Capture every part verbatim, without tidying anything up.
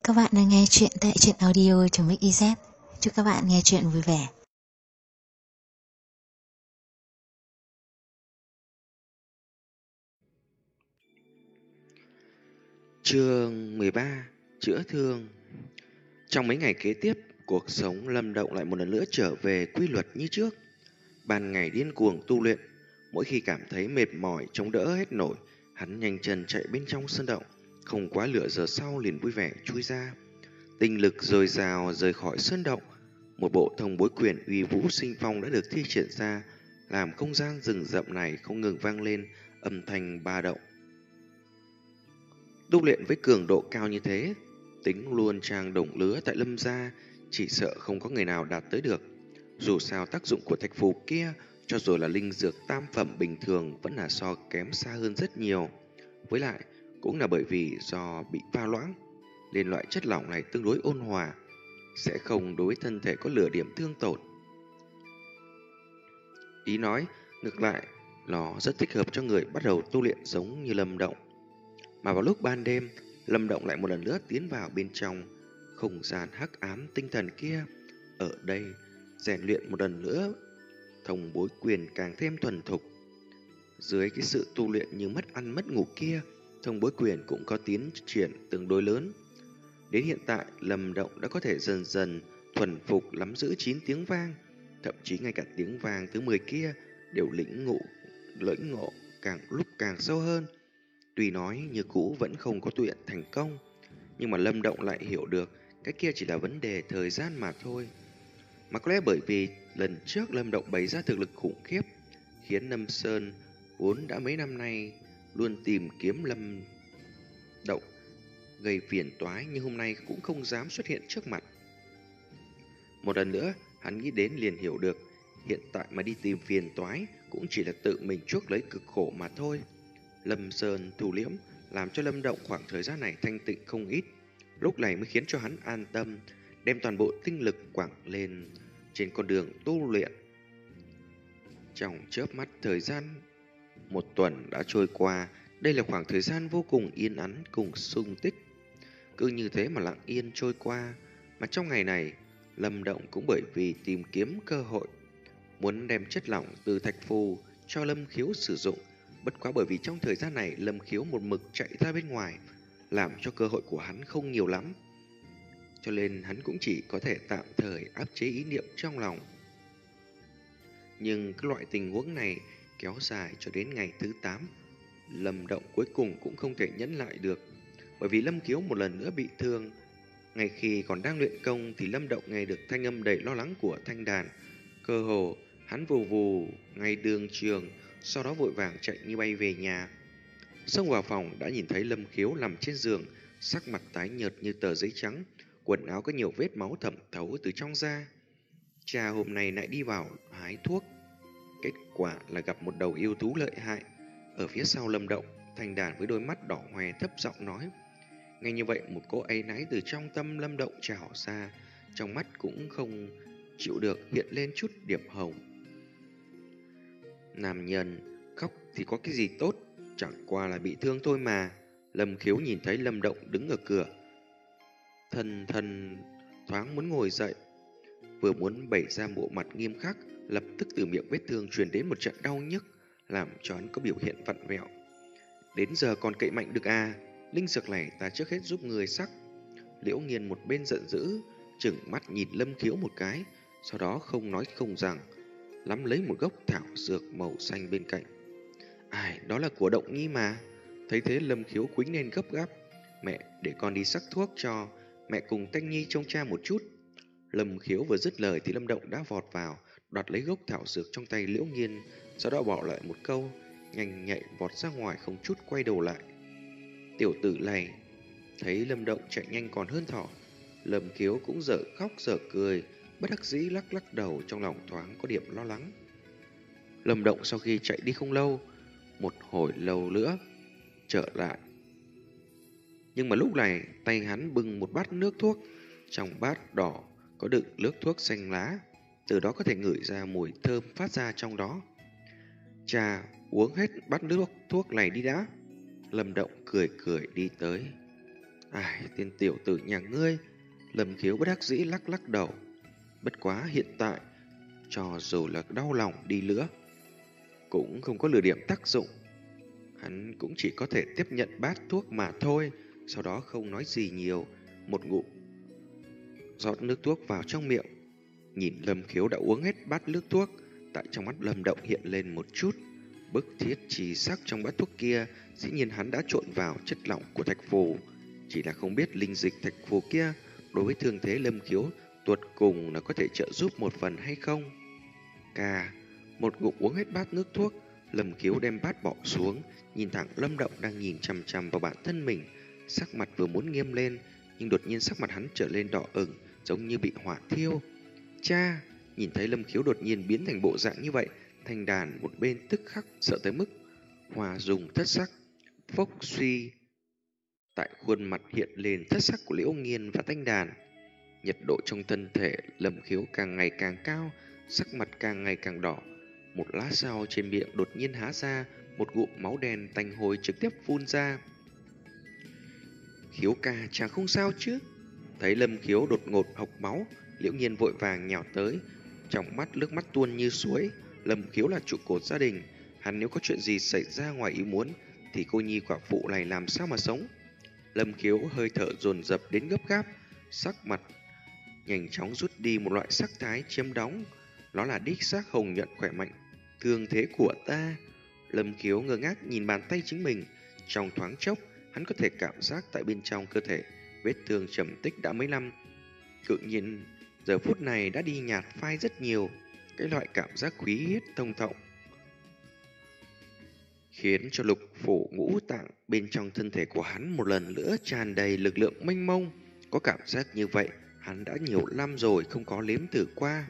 Các bạn đang nghe chuyện tại truyện audio.mixyz. Chúc các bạn nghe chuyện vui vẻ. Chương mười ba. Chữa thương. Trong mấy ngày kế tiếp, cuộc sống Lâm Động lại một lần nữa trở về quy luật như trước. Ban ngày điên cuồng tu luyện, mỗi khi cảm thấy mệt mỏi chống đỡ hết nổi, hắn nhanh chân chạy bên trong sân động, không quá nửa giờ sau liền vui vẻ chui ra. Tinh lực dồi dào rời khỏi sân động, một bộ thông bối quyền uy vũ sinh phong đã được thi triển ra, làm không gian rừng rậm này không ngừng vang lên âm thanh ba động. Tu luyện với cường độ cao như thế, tính luôn trang đồng lứa tại Lâm gia chỉ sợ không có người nào đạt tới được. Dù sao tác dụng của thạch phù kia, cho dù là linh dược tam phẩm bình thường vẫn là so kém xa hơn rất nhiều. Với lại, cũng là bởi vì do bị pha loãng, nên loại chất lỏng này tương đối ôn hòa, sẽ không đối với thân thể có lửa điểm thương tổn. Ý nói, ngược lại, nó rất thích hợp cho người bắt đầu tu luyện giống như Lâm Động. Mà vào lúc ban đêm, Lâm Động lại một lần nữa tiến vào bên trong không gian hắc ám tinh thần kia. Ở đây, rèn luyện một lần nữa, thông bối quyền càng thêm thuần thục. Dưới cái sự tu luyện như mất ăn mất ngủ kia, thông bối quyền cũng có tiến triển tương đối lớn. Đến hiện tại, Lâm Động đã có thể dần dần thuần phục nắm giữ chín tiếng vang, thậm chí ngay cả tiếng vang thứ mười kia đều lĩnh ngộ, lĩnh ngộ càng lúc càng sâu hơn. Tuy nói như cũ vẫn không có tu luyện thành công, nhưng mà Lâm Động lại hiểu được cái kia chỉ là vấn đề thời gian mà thôi. Mà có lẽ bởi vì lần trước Lâm Động bày ra thực lực khủng khiếp, khiến Lâm Sơn vốn đã mấy năm nay luôn tìm kiếm Lâm Động gây phiền toái, nhưng hôm nay cũng không dám xuất hiện trước mặt. Một lần nữa, hắn nghĩ đến liền hiểu được, hiện tại mà đi tìm phiền toái cũng chỉ là tự mình chuốc lấy cực khổ mà thôi. Lâm Sơn thủ liễm làm cho Lâm Động khoảng thời gian này thanh tịnh không ít, lúc này mới khiến cho hắn an tâm, đem toàn bộ tinh lực quảng lên trên con đường tu luyện. Trong chớp mắt thời gian, một tuần đã trôi qua. Đây là khoảng thời gian vô cùng yên ắng cùng sung tích, cứ như thế mà lặng yên trôi qua. Mà trong ngày này, Lâm Động cũng bởi vì tìm kiếm cơ hội, muốn đem chất lỏng từ thạch phù cho Lâm Khiếu sử dụng. Bất quá bởi vì trong thời gian này Lâm Khiếu một mực chạy ra bên ngoài, làm cho cơ hội của hắn không nhiều lắm, cho nên hắn cũng chỉ có thể tạm thời áp chế ý niệm trong lòng. Nhưng cái loại tình huống này kéo dài cho đến ngày thứ tám, Lâm Động cuối cùng cũng không thể nhẫn lại được. Bởi vì Lâm Khiếu một lần nữa bị thương. Ngay khi còn đang luyện công thì Lâm Động nghe được thanh âm đầy lo lắng của thanh đàn. Cơ hồ hắn vù vù ngay đường trường, sau đó vội vàng chạy như bay về nhà. Xông vào phòng đã nhìn thấy Lâm Khiếu nằm trên giường, sắc mặt tái nhợt như tờ giấy trắng, quần áo có nhiều vết máu thẩm thấu từ trong da. Cha hôm nay lại đi vào hái thuốc, kết quả là gặp một đầu yêu thú lợi hại. Ở phía sau Lâm Động, thanh đàn với đôi mắt đỏ hoe thấp giọng nói. Ngay như vậy, một cỗ áy náy từ trong tâm Lâm Động trào ra, trong mắt cũng không chịu được hiện lên chút điểm hồng. Nam nhân khóc thì có cái gì tốt, chẳng qua là bị thương thôi mà. Lâm Khiếu nhìn thấy Lâm Động đứng ở cửa, thân thân thoáng muốn ngồi dậy, vừa muốn bày ra bộ mặt nghiêm khắc, lập tức từ miệng vết thương truyền đến một trận đau nhức, làm cho hắn có biểu hiện vặn vẹo. Đến giờ còn cậy mạnh được à? Linh dược này ta trước hết giúp người sắc. Liễu Nghiên một bên giận dữ, chừng mắt nhìn Lâm Khiếu một cái, sau đó không nói không rằng nắm lấy một gốc thảo dược màu xanh bên cạnh. Ai, đó là của Động Nhi mà. Thấy thế Lâm Khiếu quýnh lên gấp gáp. Mẹ, để con đi sắc thuốc cho. Mẹ cùng Thanh Nhi trông cha một chút. Lâm Khiếu vừa dứt lời thì Lâm Động đã vọt vào, đoạt lấy gốc thảo dược trong tay Liễu Nghiên, sau đó bỏ lại một câu, nhanh nhạy vọt ra ngoài không chút quay đầu lại. Tiểu tử này, thấy Lâm Động chạy nhanh còn hơn thỏ, Lâm Khiếu cũng dở khóc dở cười, bất đắc dĩ lắc lắc đầu, trong lòng thoáng có điểm lo lắng. Lâm Động sau khi chạy đi không lâu, một hồi lâu nữa trở lại. Nhưng mà lúc này tay hắn bưng một bát nước thuốc, trong bát đỏ có đựng nước thuốc xanh lá, từ đó có thể ngửi ra mùi thơm phát ra trong đó. Cha, uống hết bát nước thuốc này đi đã. Lâm Động cười cười đi tới. Ai, tên tiểu tử nhà ngươi. Lâm Khiếu bất đắc dĩ lắc lắc đầu. Bất quá hiện tại, cho dù là đau lòng đi nữa, cũng không có lừa điểm tác dụng. Hắn cũng chỉ có thể tiếp nhận bát thuốc mà thôi, sau đó không nói gì nhiều, một ngụm rót nước thuốc vào trong miệng. Nhìn Lâm Khiếu đã uống hết bát nước thuốc, tại trong mắt Lâm Động hiện lên một chút bức thiết chỉ sắc trong bát thuốc kia. Dĩ nhiên hắn đã trộn vào chất lỏng của thạch phù, chỉ là không biết linh dịch thạch phù kia đối với thương thế Lâm Khiếu tuột cùng là có thể trợ giúp một phần hay không. Cà, một ngụm uống hết bát nước thuốc, Lâm Khiếu đem bát bỏ xuống, nhìn thẳng Lâm Động đang nhìn chằm chằm vào bản thân mình. Sắc mặt vừa muốn nghiêm lên, nhưng đột nhiên sắc mặt hắn trở lên đỏ ửng, giống như bị hỏa thiêu. Cha, nhìn thấy Lâm Khiếu đột nhiên biến thành bộ dạng như vậy, Thanh Đàn một bên tức khắc sợ tới mức hòa dùng thất sắc. Phốc suy, tại khuôn mặt hiện lên thất sắc của Liễu Nghiên và Thanh Đàn. Nhiệt độ trong thân thể Lâm Khiếu càng ngày càng cao, sắc mặt càng ngày càng đỏ. Một lát sau trên miệng đột nhiên há ra, một ngụm máu đen tanh hôi trực tiếp phun ra. Khiếu ca, chàng không sao chứ? Thấy Lâm Khiếu đột ngột hộc máu, Liễu Nhiên vội vàng nhào tới, trong mắt nước mắt tuôn như suối. Lâm Khiếu là trụ cột gia đình, hắn nếu có chuyện gì xảy ra ngoài ý muốn thì cô nhi quả phụ này làm sao mà sống? Lâm Khiếu hơi thở dồn dập đến gấp gáp, sắc mặt nhanh chóng rút đi một loại sắc thái chiếm đóng, nó là đích xác hồng nhuận khỏe mạnh. Thương thế của ta. Lâm Khiếu ngơ ngác nhìn bàn tay chính mình, trong thoáng chốc hắn có thể cảm giác tại bên trong cơ thể vết thương trầm tích đã mấy năm, tự nhiên giờ phút này đã đi nhạt phai rất nhiều. Cái loại cảm giác khí huyết thông thọng khiến cho lục phủ ngũ tạng bên trong thân thể của hắn một lần nữa tràn đầy lực lượng mênh mông. Có cảm giác như vậy hắn đã nhiều năm rồi không có nếm thử qua.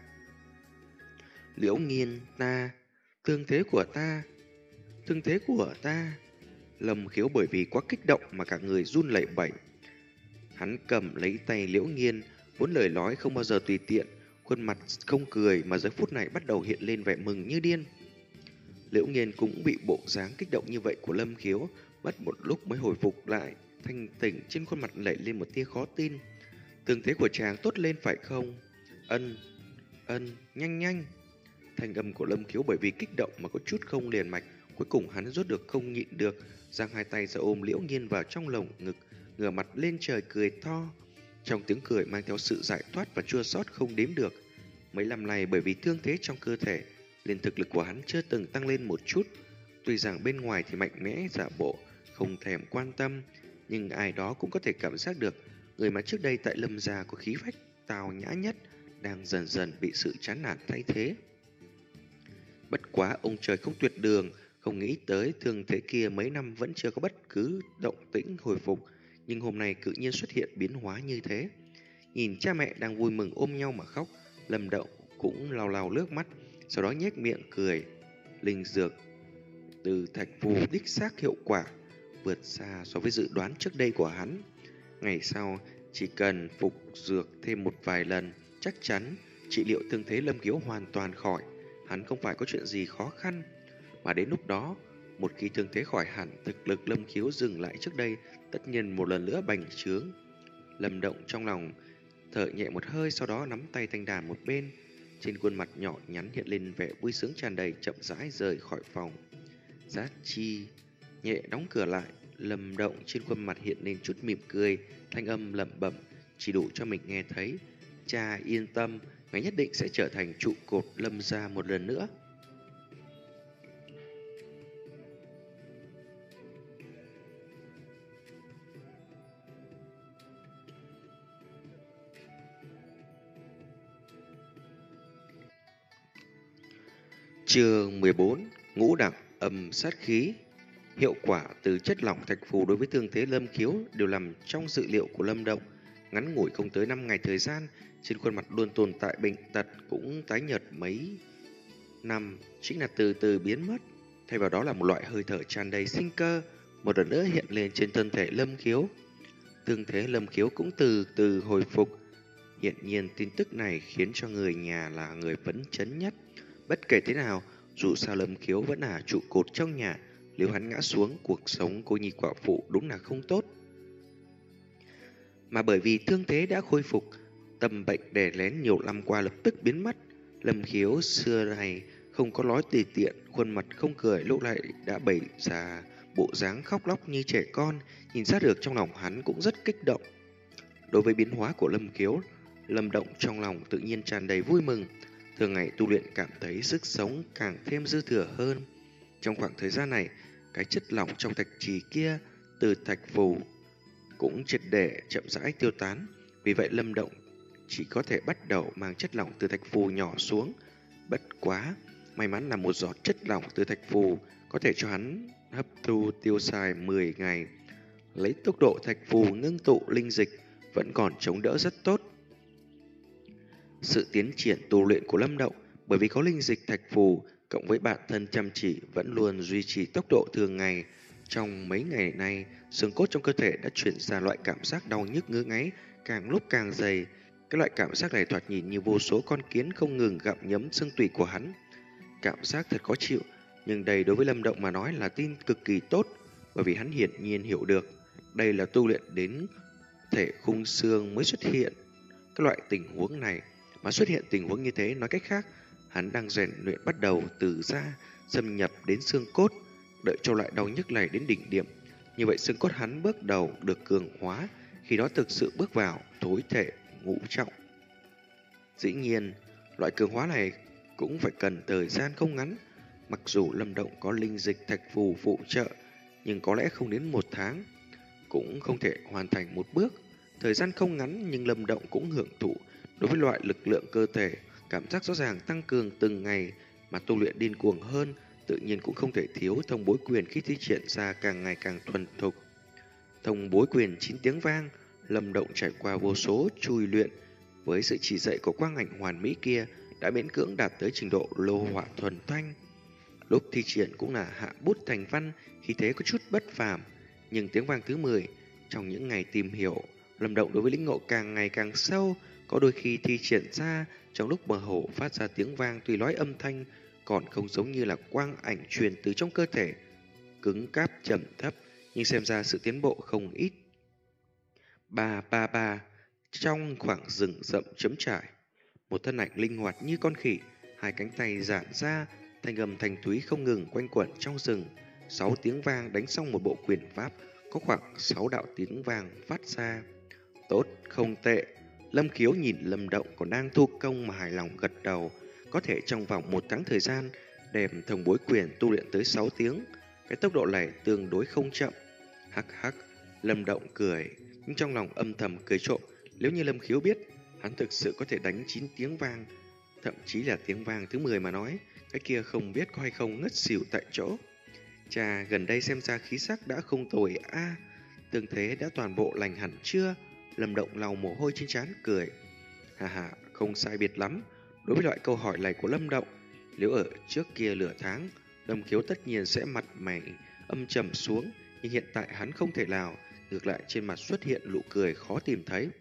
Liễu Nghiên, ta, thương thế của ta, thương thế của ta. Lâm Khiếu bởi vì quá kích động mà cả người run lẩy bẩy. Hắn cầm lấy tay Liễu Nghiên, vốn lời nói không bao giờ tùy tiện, khuôn mặt không cười mà giờ phút này bắt đầu hiện lên vẻ mừng như điên. Liễu Nghiên cũng bị bộ dáng kích động như vậy của Lâm Khiếu, mất một lúc mới hồi phục lại, thanh tỉnh, trên khuôn mặt nảy lên một tia khó tin. Thương thế của chàng tốt lên phải không? Ân, ân, nhanh nhanh. Thanh âm của Lâm Khiếu bởi vì kích động mà có chút không liền mạch, cuối cùng hắn rốt được không nhịn được, giang hai tay ra ôm Liễu Nghiên vào trong lồng ngực, ngửa mặt lên trời cười to. Trong tiếng cười mang theo sự giải thoát và chua xót không đếm được. Mấy năm nay bởi vì thương thế trong cơ thể, nên thực lực của hắn chưa từng tăng lên một chút. Tuy rằng bên ngoài thì mạnh mẽ giả bộ, không thèm quan tâm, nhưng ai đó cũng có thể cảm giác được người mà trước đây tại Lâm gia có khí phách tào nhã nhất đang dần dần bị sự chán nản thay thế. Bất quá ông trời không tuyệt đường, không nghĩ tới thương thế kia mấy năm vẫn chưa có bất cứ động tĩnh hồi phục, nhưng hôm nay tự nhiên xuất hiện biến hóa như thế. Nhìn cha mẹ đang vui mừng ôm nhau mà khóc, Lâm Động cũng lau lau nước mắt, sau đó nhếch miệng cười. Linh dược từ thạch phù đích xác hiệu quả vượt xa so với dự đoán trước đây của hắn. Ngày sau chỉ cần phục dược thêm một vài lần, chắc chắn trị liệu thương thế Lâm Khiếu hoàn toàn khỏi. Hắn không phải có chuyện gì khó khăn. Mà đến lúc đó, một khi thương thế khỏi hẳn, thực lực Lâm Khiếu dừng lại trước đây tất nhiên một lần nữa bành trướng. Lâm Động trong lòng thở nhẹ một hơi, sau đó nắm tay Thanh Đàn một bên, trên khuôn mặt nhỏ nhắn hiện lên vẻ vui sướng tràn đầy, chậm rãi rời khỏi phòng. Giác chi nhẹ đóng cửa lại, Lâm Động trên khuôn mặt hiện lên chút mỉm cười, thanh âm lẩm bẩm chỉ đủ cho mình nghe thấy. Cha yên tâm, ngài nhất định sẽ trở thành trụ cột Lâm gia một lần nữa. Chương mười bốn. Ngũ đẳng âm sát khí. Hiệu quả từ chất lỏng thạch phù đối với thương thế Lâm Khiếu đều nằm trong dự liệu của Lâm Động. Ngắn ngủi không tới năm ngày thời gian, trên khuôn mặt luôn tồn tại bệnh tật cũng tái nhợt mấy năm chính là từ từ biến mất, thay vào đó là một loại hơi thở tràn đầy sinh cơ một lần nữa hiện lên trên thân thể Lâm Khiếu. Thương thế Lâm Khiếu cũng từ từ hồi phục. Hiện nhiên tin tức này khiến cho người nhà là người phấn chấn nhất. Bất kể thế nào, dù sao Lâm Khiếu vẫn là trụ cột trong nhà, nếu hắn ngã xuống, cuộc sống cô nhi quả phụ đúng là không tốt. Mà bởi vì thương thế đã khôi phục, tâm bệnh đè lén nhiều năm qua lập tức biến mất. Lâm Khiếu xưa này không có nói tùy tiện, khuôn mặt không cười lúc này đã bày ra bộ dáng khóc lóc như trẻ con, nhìn ra được trong lòng hắn cũng rất kích động. Đối với biến hóa của Lâm Khiếu, Lâm Động trong lòng tự nhiên tràn đầy vui mừng, thường ngày tu luyện cảm thấy sức sống càng thêm dư thừa hơn. Trong khoảng thời gian này, cái chất lỏng trong thạch trì kia từ thạch phù cũng triệt để chậm rãi tiêu tán, vì vậy Lâm Động chỉ có thể bắt đầu mang chất lỏng từ thạch phù nhỏ xuống. Bất quá, may mắn là một giọt chất lỏng từ thạch phù có thể cho hắn hấp thu tiêu xài mười ngày. Lấy tốc độ thạch phù ngưng tụ linh dịch vẫn còn chống đỡ rất tốt. Sự tiến triển tu luyện của Lâm Động bởi vì có linh dịch thạch phù cộng với bản thân chăm chỉ vẫn luôn duy trì tốc độ thường ngày. Trong mấy ngày nay, xương cốt trong cơ thể đã chuyển ra loại cảm giác đau nhức ngứa ngáy càng lúc càng dày. Cái loại cảm giác này thoạt nhìn như vô số con kiến không ngừng gặm nhấm xương tủy của hắn. Cảm giác thật khó chịu, nhưng đây đối với Lâm Động mà nói là tin cực kỳ tốt, bởi vì hắn hiển nhiên hiểu được đây là tu luyện đến thể khung xương mới xuất hiện cái loại tình huống này. Mà xuất hiện tình huống như thế, nói cách khác, hắn đang rèn luyện bắt đầu từ da xâm nhập đến xương cốt, đợi cho loại đau nhức này đến đỉnh điểm. Như vậy xương cốt hắn bước đầu được cường hóa, khi đó thực sự bước vào thối thể ngũ trọng. Dĩ nhiên, loại cường hóa này cũng phải cần thời gian không ngắn. Mặc dù Lâm Động có linh dịch thạch phù phụ trợ, nhưng có lẽ không đến một tháng cũng không thể hoàn thành một bước. Thời gian không ngắn nhưng Lâm Động cũng hưởng thụ đối với loại lực lượng cơ thể, cảm giác rõ ràng tăng cường từng ngày, mà tu luyện điên cuồng hơn, tự nhiên cũng không thể thiếu thông bối quyền khi thi triển ra càng ngày càng thuần thục. Thông bối quyền chín tiếng vang, Lâm Động trải qua vô số chui luyện, với sự chỉ dạy của quang ảnh hoàn mỹ kia đã miễn cưỡng đạt tới trình độ lô hỏa thuần thanh. Lúc thi triển cũng là hạ bút thành văn, khí thế có chút bất phàm, nhưng tiếng vang thứ mười, trong những ngày tìm hiểu, Lâm Động đối với lĩnh ngộ càng ngày càng sâu, có đôi khi thi triển ra trong lúc mơ hồ phát ra tiếng vang tuy nói âm thanh còn không giống như là quang ảnh truyền từ trong cơ thể, cứng cáp trầm thấp, nhưng xem ra sự tiến bộ không ít. Ba ba ba, trong khoảng rừng rậm chấm trải, một thân ảnh linh hoạt như con khỉ, hai cánh tay giãn ra, thanh âm thanh thúy không ngừng quanh quẩn trong rừng. Sáu tiếng vang đánh xong một bộ quyền pháp, có khoảng sáu đạo tiếng vang phát ra. Tốt, không tệ. Lâm Khiếu nhìn Lâm Động còn đang thu công mà hài lòng gật đầu. Có thể trong vòng một tháng thời gian đem thông bối quyền tu luyện tới sáu tiếng, cái tốc độ này tương đối không chậm. Hắc hắc, Lâm Động cười, nhưng trong lòng âm thầm cười trộm. Nếu như Lâm Khiếu biết hắn thực sự có thể đánh chín tiếng vang, thậm chí là tiếng vang thứ mười mà nói, cái kia không biết có hay không ngất xỉu tại chỗ. Chà, gần đây xem ra khí sắc đã không tồi a, à, tương thế đã toàn bộ lành hẳn chưa? Lâm Động lau mồ hôi trên trán cười. Hà hà, không sai biệt lắm. Đối với loại câu hỏi này của Lâm Động, nếu ở trước kia nửa tháng, Lâm Khiếu tất nhiên sẽ mặt mày âm trầm xuống, nhưng hiện tại hắn không thể nào, ngược lại trên mặt xuất hiện nụ cười khó tìm thấy.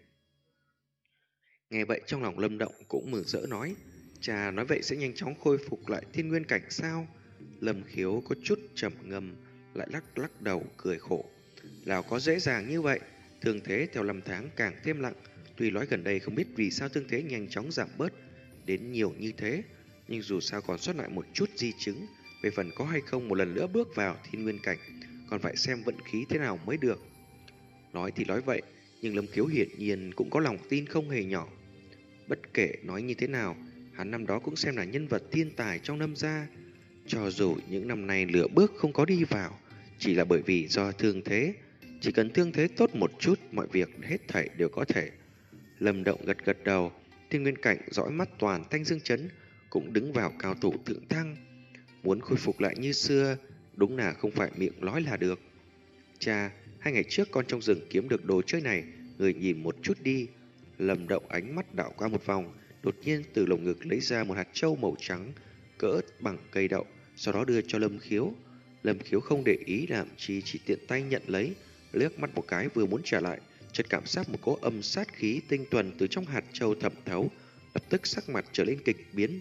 Nghe vậy trong lòng Lâm Động cũng mừng rỡ nói, chà, nói vậy sẽ nhanh chóng khôi phục lại thiên nguyên cảnh sao? Lâm Khiếu có chút trầm ngâm, lại lắc lắc đầu cười khổ. Nào có dễ dàng như vậy, thương thế theo năm tháng càng thêm nặng. Tuy nói gần đây không biết vì sao thương thế nhanh chóng giảm bớt đến nhiều như thế, nhưng dù sao còn sót lại một chút di chứng. Về phần có hay không một lần nữa bước vào thiên nguyên cảnh, còn phải xem vận khí thế nào mới được. Nói thì nói vậy, nhưng Lâm Khiếu hiển nhiên cũng có lòng tin không hề nhỏ. Bất kể nói như thế nào, hắn năm đó cũng xem là nhân vật thiên tài trong Lâm gia. Cho dù những năm nay lửa bước không có đi vào, chỉ là bởi vì do thương thế. Chỉ cần thương thế tốt một chút, mọi việc hết thảy đều có thể. Lâm Động gật gật đầu, thiên nguyên cảnh dõi mắt toàn thanh dương chấn cũng đứng vào cao thủ thượng thăng. Muốn khôi phục lại như xưa, đúng là không phải miệng nói là được. Cha, hai ngày trước con trong rừng kiếm được đồ chơi này, người nhìn một chút đi. Lâm Động ánh mắt đảo qua một vòng, đột nhiên từ lồng ngực lấy ra một hạt trâu màu trắng, cỡ bằng cây đậu, sau đó đưa cho Lâm Khiếu. Lâm Khiếu không để ý làm chi, chỉ tiện tay nhận lấy, liếc mắt một cái vừa muốn trả lại, chợt cảm giác một cỗ âm sát khí tinh tuần từ trong hạt trâu thẩm thấu, lập tức sắc mặt trở lên kịch biến.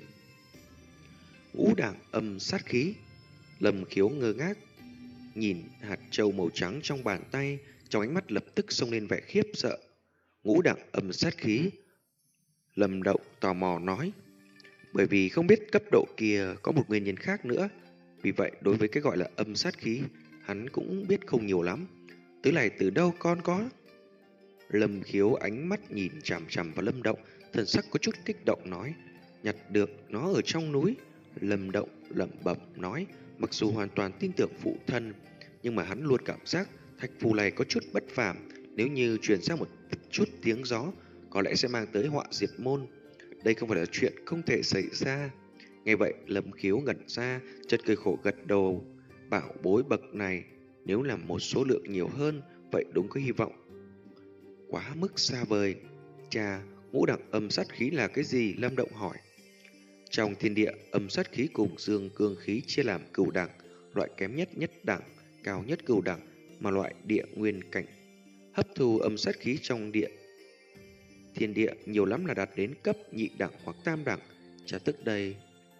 Ngũ đẳng âm sát khí. Lâm Khiếu ngơ ngác nhìn hạt trâu màu trắng trong bàn tay, trong ánh mắt lập tức xông lên vẻ khiếp sợ. ngũ đẳng âm sát khí? Lâm Động tò mò nói. Bởi vì không biết cấp độ kia có một nguyên nhân khác nữa. Vì vậy đối với cái gọi là âm sát khí, hắn cũng biết không nhiều lắm. Thứ này từ đâu con có? Lâm Khiếu ánh mắt nhìn chằm chằm vào Lâm Động, thần sắc có chút kích động nói. Nhặt được nó ở trong núi. Lâm Động lẩm bẩm nói, mặc dù hoàn toàn tin tưởng phụ thân, nhưng mà hắn luôn cảm giác thạch phù này có chút bất phàm. Nếu như truyền ra một chút tiếng gió, có lẽ sẽ mang tới họa diệt môn. Đây không phải là chuyện không thể xảy ra. Nghe vậy Lâm Khiếu ngẩn ra, chợt cười khổ gật đầu. Bảo bối bậc này nếu là một số lượng nhiều hơn, vậy đúng có hy vọng. Quá mức xa vời. Cha, ngũ đẳng âm sát khí là cái gì? Lâm Động hỏi. Trong thiên địa, âm sát khí cùng dương cương khí chia làm cửu đẳng, loại kém nhất nhất đẳng, cao nhất cửu đẳng, mà loại địa nguyên cảnh hấp thu âm sát khí trong địa thiên địa nhiều lắm là đạt đến cấp nhị đẳng hoặc tam đẳng. Cha tức đây,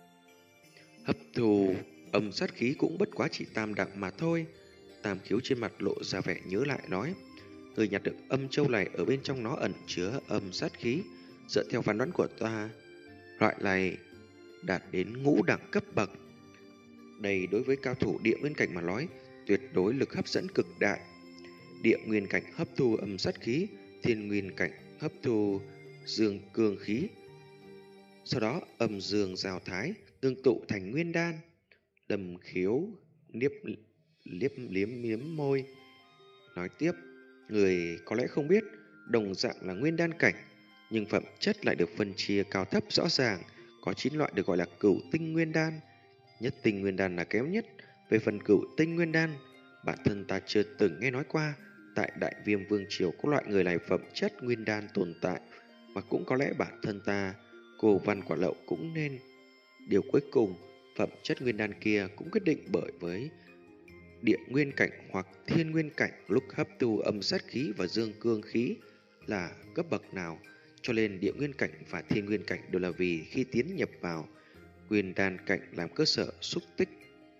hấp thu âm sát khí cũng bất quá chỉ tam đẳng mà thôi. Tam Khiếu trên mặt lộ ra vẻ nhớ lại nói, người nhặt được âm châu này ở bên trong nó ẩn chứa âm sát khí. Dựa theo phán đoán của ta, loại này đạt đến ngũ đẳng cấp bậc. Đây đối với cao thủ địa nguyên cảnh mà nói, tuyệt đối lực hấp dẫn cực đại. Địa nguyên cảnh hấp thu âm sát khí, thiên nguyên cảnh hấp thu dương cương khí, sau đó âm dương giao thái, ngưng tụ thành nguyên đan. Lâm Khiếu liếp liếp liếm liếm môi nói tiếp, người có lẽ không biết, đồng dạng là nguyên đan cảnh, nhưng phẩm chất lại được phân chia cao thấp rõ ràng. Có chín loại được gọi là cửu tinh nguyên đan. Nhất tinh nguyên đan là kém nhất. Về phần cửu tinh nguyên đan, bản thân ta chưa từng nghe nói qua. Tại Đại Viêm Vương Triều có loại người này phẩm chất nguyên đan tồn tại, mà cũng có lẽ bản thân ta, Cô Văn Quả Lậu cũng nên. Điều cuối cùng, phẩm chất nguyên đan kia cũng quyết định bởi với địa nguyên cảnh hoặc thiên nguyên cảnh lúc hấp thu âm sát khí và dương cương khí là cấp bậc nào. Cho nên địa nguyên cảnh và thiên nguyên cảnh đều là vì khi tiến nhập vào nguyên đan cảnh làm cơ sở xúc tích.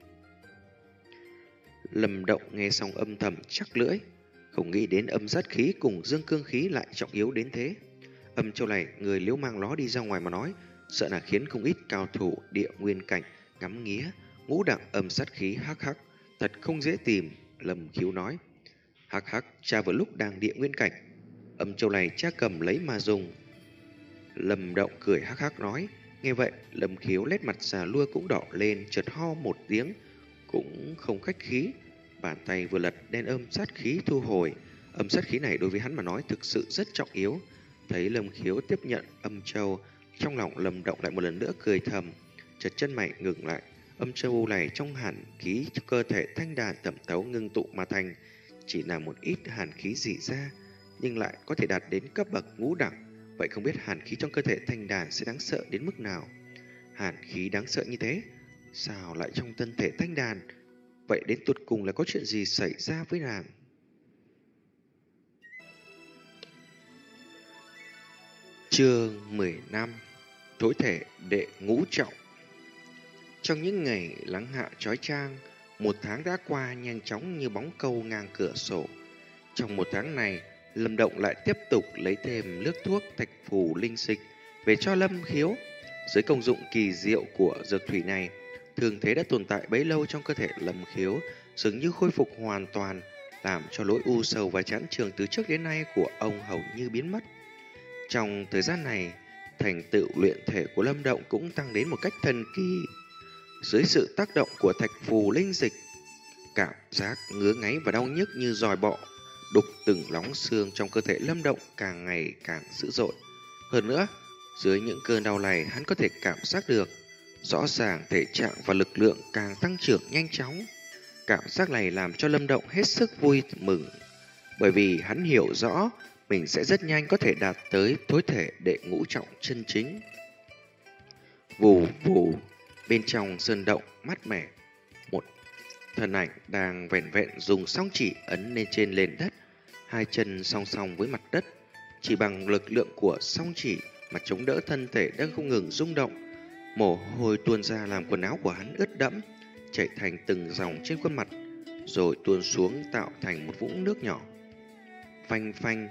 Lâm Động nghe xong âm thầm chắc lưỡi, không nghĩ đến âm sát khí cùng dương cương khí lại trọng yếu đến thế. Âm châu này người nếu mang nó đi ra ngoài mà nói, sợ là khiến không ít cao thủ địa nguyên cảnh ngắm nghía. Ngũ đẳng âm sát khí hắc hắc, thật không dễ tìm. Lâm Khiếu nói, hắc hắc, cha vừa lúc đang địa nguyên cảnh, âm châu này cha cầm lấy mà dùng. Lâm Động cười hắc hắc nói. Nghe vậy Lâm Khiếu nét mặt già lua cũng đỏ lên, chợt ho một tiếng, cũng không khách khí, bàn tay vừa lật đen âm sát khí thu hồi. Âm sát khí này đối với hắn mà nói thực sự rất trọng yếu. Thấy Lâm Khiếu tiếp nhận âm châu, trong lòng Lâm Động lại một lần nữa cười thầm, chợt chân mày ngừng lại. Âm châu này trong hàn khí cơ thể thanh đàn thẩm thấu ngưng tụ mà thành, chỉ là một ít hàn khí rỉ ra, nhưng lại có thể đạt đến cấp bậc ngũ đẳng. Vậy không biết hàn khí trong cơ thể thanh đàn sẽ đáng sợ đến mức nào? Hàn khí đáng sợ như thế, sao lại trong thân thể thanh đàn? Vậy đến tột cùng là có chuyện gì xảy ra với nàng? Chương mười lăm. Thối thể đệ ngũ trọng. Trong những ngày nắng hạ chói chang, một tháng đã qua nhanh chóng như bóng câu ngang cửa sổ. Trong một tháng này, Lâm Động lại tiếp tục lấy thêm nước thuốc thạch phù linh dịch về cho Lâm Khiếu. Dưới công dụng kỳ diệu của dược thủy này, thương thế đã tồn tại bấy lâu trong cơ thể Lâm Khiếu dường như khôi phục hoàn toàn, làm cho lỗi u sầu và chán trường từ trước đến nay của ông hầu như biến mất. Trong thời gian này, thành tựu luyện thể của Lâm Động cũng tăng đến một cách thần kỳ. Dưới sự tác động của thạch phù linh dịch, cảm giác ngứa ngáy và đau nhức như giòi bọ đục từng lóng xương trong cơ thể Lâm Động càng ngày càng dữ dội. Hơn nữa, dưới những cơn đau này hắn có thể cảm giác được rõ ràng thể trạng và lực lượng càng tăng trưởng nhanh chóng. Cảm giác này làm cho Lâm Động hết sức vui mừng, bởi vì hắn hiểu rõ mình sẽ rất nhanh có thể đạt tới thối thể đệ ngũ trọng chân chính. Vù vù, bên trong sơn động mát mẻ, một thân ảnh đang vẹn vẹn dùng song chỉ ấn lên trên nền đất, hai chân song song với mặt đất. Chỉ bằng lực lượng của song chỉ mà chống đỡ thân thể đang không ngừng rung động. Mồ hôi tuôn ra làm quần áo của hắn ướt đẫm, chảy thành từng dòng trên khuôn mặt, rồi tuôn xuống tạo thành một vũng nước nhỏ. Phanh phanh,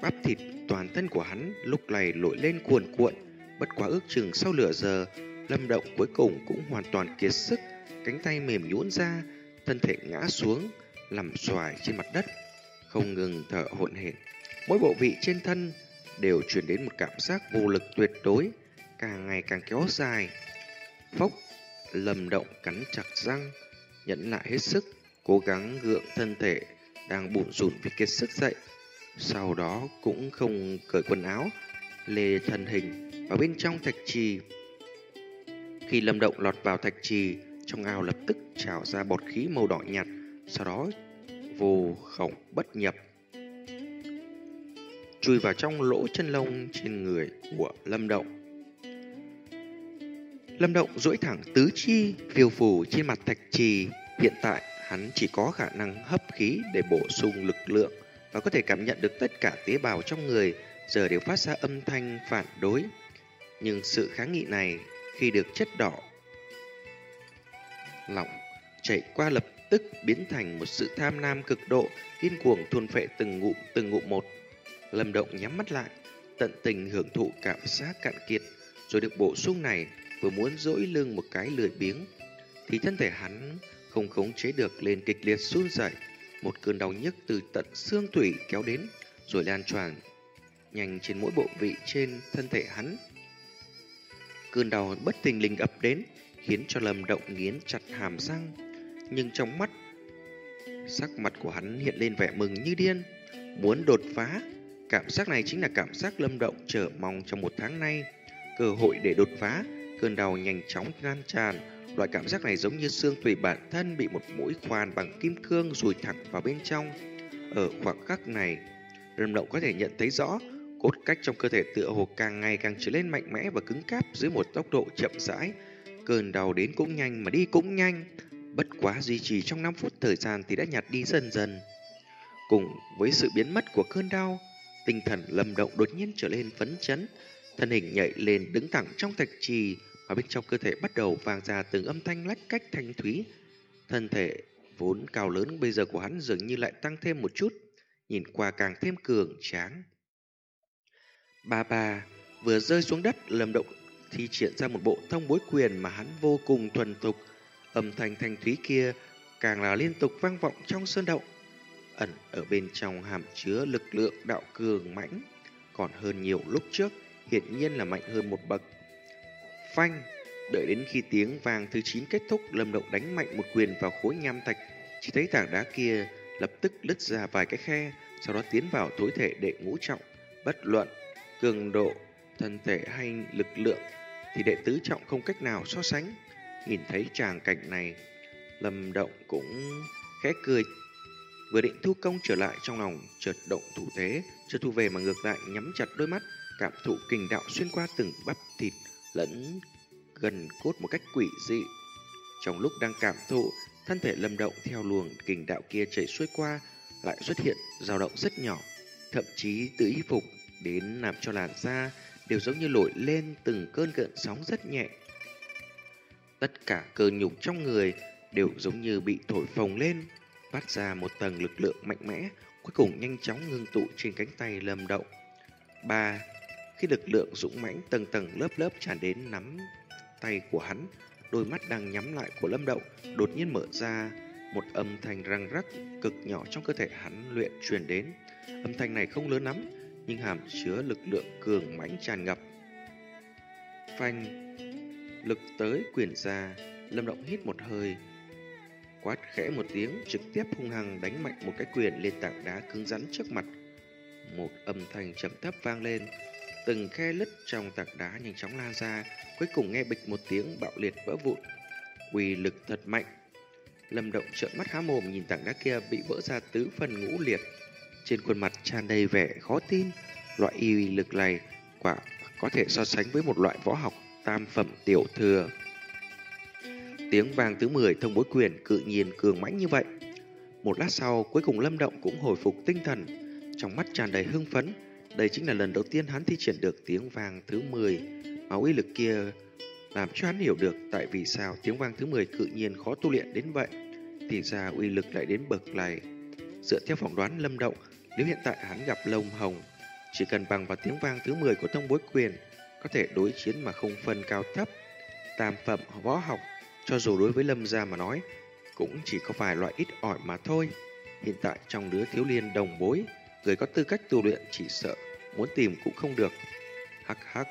Bắp thịt toàn thân của hắn lúc này nổi lên cuồn cuộn. Bất quá ước chừng sau nửa giờ, Lâm Động cuối cùng cũng hoàn toàn kiệt sức, cánh tay mềm nhũn ra, thân thể ngã xuống, nằm xoài trên mặt đất, không ngừng thở hổn hển. Mỗi bộ vị trên thân đều truyền đến một cảm giác vô lực tuyệt đối, càng ngày càng kéo dài. Phốc, Lâm Động cắn chặt răng, nhẫn lại hết sức, cố gắng gượng thân thể đang bủn rủn vì kiệt sức dậy. Sau đó cũng không cởi quần áo, lê thân hình vào bên trong thạch trì. Khi Lâm Động lọt vào thạch trì, trong ao lập tức trào ra bọt khí màu đỏ nhạt, sau đó vô khổng bất nhập chui vào trong lỗ chân lông trên người của Lâm Động. Lâm Động duỗi thẳng tứ chi phiêu phù trên mặt thạch trì. Hiện tại hắn chỉ có khả năng hấp khí để bổ sung lực lượng và có thể cảm nhận được tất cả tế bào trong người giờ đều phát ra âm thanh phản đối. Nhưng sự kháng nghị này khi được chất đỏ lỏng chảy qua lập tức biến thành một sự tham lam cực độ, điên cuồng thôn phệ từng ngụm từng ngụm một. Lâm Động nhắm mắt lại, tận tình hưởng thụ cảm giác cạn kiệt rồi được bổ sung này, vừa muốn dỗi lưng một cái lười biếng thì thân thể hắn không khống chế được lên kịch liệt run rẩy, một cơn đau nhức từ tận xương tủy kéo đến rồi lan tràn nhanh trên mỗi bộ vị trên thân thể hắn. Cơn đau bất thình lình ập đến khiến cho Lâm Động nghiến chặt hàm răng, nhưng trong mắt sắc mặt của hắn hiện lên vẻ mừng như điên, muốn đột phá. Cảm giác này chính là cảm giác Lâm Động chờ mong trong một tháng nay, cơ hội để đột phá. Cơn đau nhanh chóng lan tràn, loại cảm giác này giống như xương tủy bản thân bị một mũi khoan bằng kim cương dùi thẳng vào bên trong. Ở khoảng khắc này, Lâm Động có thể nhận thấy rõ cốt cách trong cơ thể tựa hồ càng ngày càng trở nên mạnh mẽ và cứng cáp dưới một tốc độ chậm rãi. Cơn đau đến cũng nhanh mà đi cũng nhanh, bất quá duy trì trong năm phút thời gian thì đã nhạt đi dần dần. Cùng với sự biến mất của cơn đau, tinh thần Lâm Động đột nhiên trở lên phấn chấn, thân hình nhảy lên đứng thẳng trong thạch trì, và bên trong cơ thể bắt đầu vang ra từng âm thanh lách cách thanh thúy. Thân thể vốn cao lớn bây giờ của hắn dường như lại tăng thêm một chút, nhìn qua càng thêm cường tráng. Ba ba vừa rơi xuống đất, Lâm Động thi triển ra một bộ thông bối quyền mà hắn vô cùng thuần thục. Âm thanh thanh thúy kia càng là liên tục vang vọng trong sơn động, ẩn ở bên trong hàm chứa lực lượng đạo cường mãnh, còn hơn nhiều lúc trước, hiển nhiên là mạnh hơn một bậc. Phanh, đợi đến khi tiếng vang thứ chín kết thúc, Lâm Động đánh mạnh một quyền vào khối nham thạch, chỉ thấy tảng đá kia lập tức lứt ra vài cái khe, sau đó tiến vào tối thể đệ ngũ trọng. Bất luận cường độ thân thể hay lực lượng thì đệ tứ trọng không cách nào so sánh. Nhìn thấy tràng cảnh này, Lâm Động cũng khẽ cười, vừa định thu công trở lại, trong lòng chợt động thủ thế, chưa thu về mà ngược lại nhắm chặt đôi mắt, cảm thụ kình đạo xuyên qua từng bắp thịt lẫn gần cốt một cách quỷ dị. Trong lúc đang cảm thụ, thân thể Lâm Động theo luồng kình đạo kia chảy xuôi qua lại xuất hiện dao động rất nhỏ, thậm chí từ y phục đến làm cho làn da đều giống như nổi lên từng cơn gợn sóng rất nhẹ. Tất cả cơ nhục trong người đều giống như bị thổi phồng lên, phát ra một tầng lực lượng mạnh mẽ, cuối cùng nhanh chóng ngưng tụ trên cánh tay Lâm Động. Ba, khi lực lượng dũng mãnh tầng tầng lớp lớp tràn đến nắm tay của hắn, đôi mắt đang nhắm lại của Lâm Động đột nhiên mở ra, một âm thanh răng rắc cực nhỏ trong cơ thể hắn luyện truyền đến. Âm thanh này không lớn lắm, nhưng hàm chứa lực lượng cường mãnh tràn ngập. Phanh, lực tới quyền ra, Lâm Động hít một hơi, quát khẽ một tiếng, trực tiếp hung hăng đánh mạnh một cái quyền lên tảng đá cứng rắn trước mặt. Một âm thanh trầm thấp vang lên, từng khe lứt trong tảng đá nhanh chóng lan ra, cuối cùng nghe bịch một tiếng bạo liệt vỡ vụn. Uy lực thật mạnh. Lâm Động trợn mắt há mồm nhìn tảng đá kia bị vỡ ra tứ phần ngũ liệt, trên khuôn mặt tràn đầy vẻ khó tin. Loại uy lực này quả có thể so sánh với một loại võ học tam phẩm tiểu thừa. Tiếng vang thứ mười thông bối quyền cự nhiên cường mãnh như vậy. Một lát sau, cuối cùng Lâm Động cũng hồi phục tinh thần, trong mắt tràn đầy hưng phấn. Đây chính là lần đầu tiên hắn thi triển được tiếng vang thứ mười, mà uy lực kia làm cho hắn hiểu được tại vì sao tiếng vang thứ mười cự nhiên khó tu luyện đến vậy. Thì ra uy lực lại đến bậc này. Dựa theo phỏng đoán Lâm Động, nếu hiện tại hắn gặp lông hồng chỉ cần bằng vào tiếng vang thứ mười của tông bối quyền, có thể đối chiến mà không phân cao thấp. Tam phẩm võ học, cho dù đối với Lâm gia mà nói, cũng chỉ có vài loại ít ỏi mà thôi. Hiện tại trong đứa thiếu liên đồng bối, người có tư cách tu luyện chỉ sợ muốn tìm cũng không được. Hắc hắc.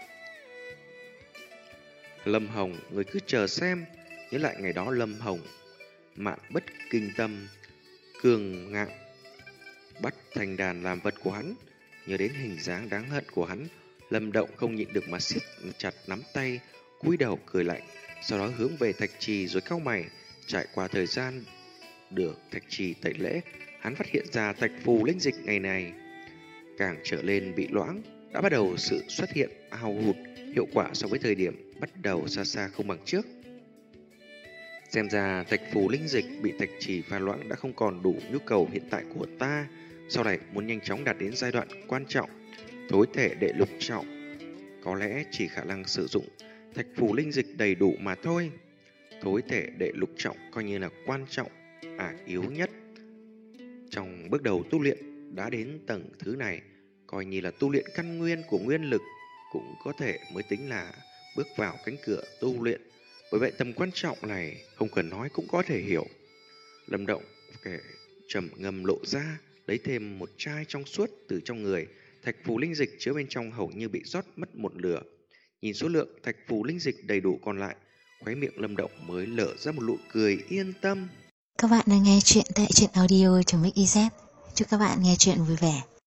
Lâm Hồng, người cứ chờ xem. Nhớ lại ngày đó Lâm Hồng mạn bất kinh tâm, cường ngạo bắt thành đàn làm vật của hắn. Nhớ đến hình dáng đáng hận của hắn, Lâm Động không nhịn được mà siết chặt nắm tay, cúi đầu cười lạnh, sau đó hướng về Thạch Trì rồi cau mày. Trải qua thời gian được Thạch Trì tẩy lễ, hắn phát hiện ra thạch phù linh dịch ngày này càng trở lên bị loãng, đã bắt đầu sự xuất hiện hao hụt, hiệu quả so với thời điểm bắt đầu xa xa không bằng trước. Xem ra thạch phù linh dịch bị Thạch Trì pha loãng đã không còn đủ nhu cầu hiện tại của ta. Sau này muốn nhanh chóng đạt đến giai đoạn quan trọng, thối thể đệ lục trọng, có lẽ chỉ khả năng sử dụng thạch phù linh dịch đầy đủ mà thôi. Thối thể đệ lục trọng coi như là quan trọng, à yếu nhất. Trong bước đầu tu luyện đã đến tầng thứ này, coi như là tu luyện căn nguyên của nguyên lực, cũng có thể mới tính là bước vào cánh cửa tu luyện. Bởi vậy tầm quan trọng này không cần nói cũng có thể hiểu. Lâm Động kể trầm ngâm lộ ra, lấy thêm một chai trong suốt từ trong người. Thạch phù linh dịch chứa bên trong hầu như bị rót mất một nửa. Nhìn số lượng thạch phù linh dịch đầy đủ còn lại, khóe miệng Lâm Động mới lở ra một nụ cười yên tâm. Các bạn đang nghe chuyện tại truyện audio chấm ích i dét. Chúc các bạn nghe chuyện vui vẻ.